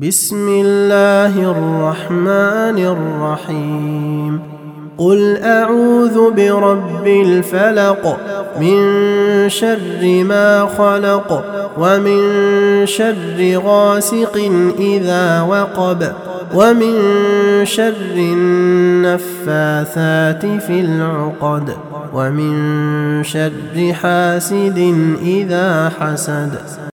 بسم الله الرحمن الرحيم قل أعوذ برب الفلق من شر ما خلق ومن شر غاسق إذا وقب ومن شر النفاثات في العقد ومن شر حاسد إذا حسد.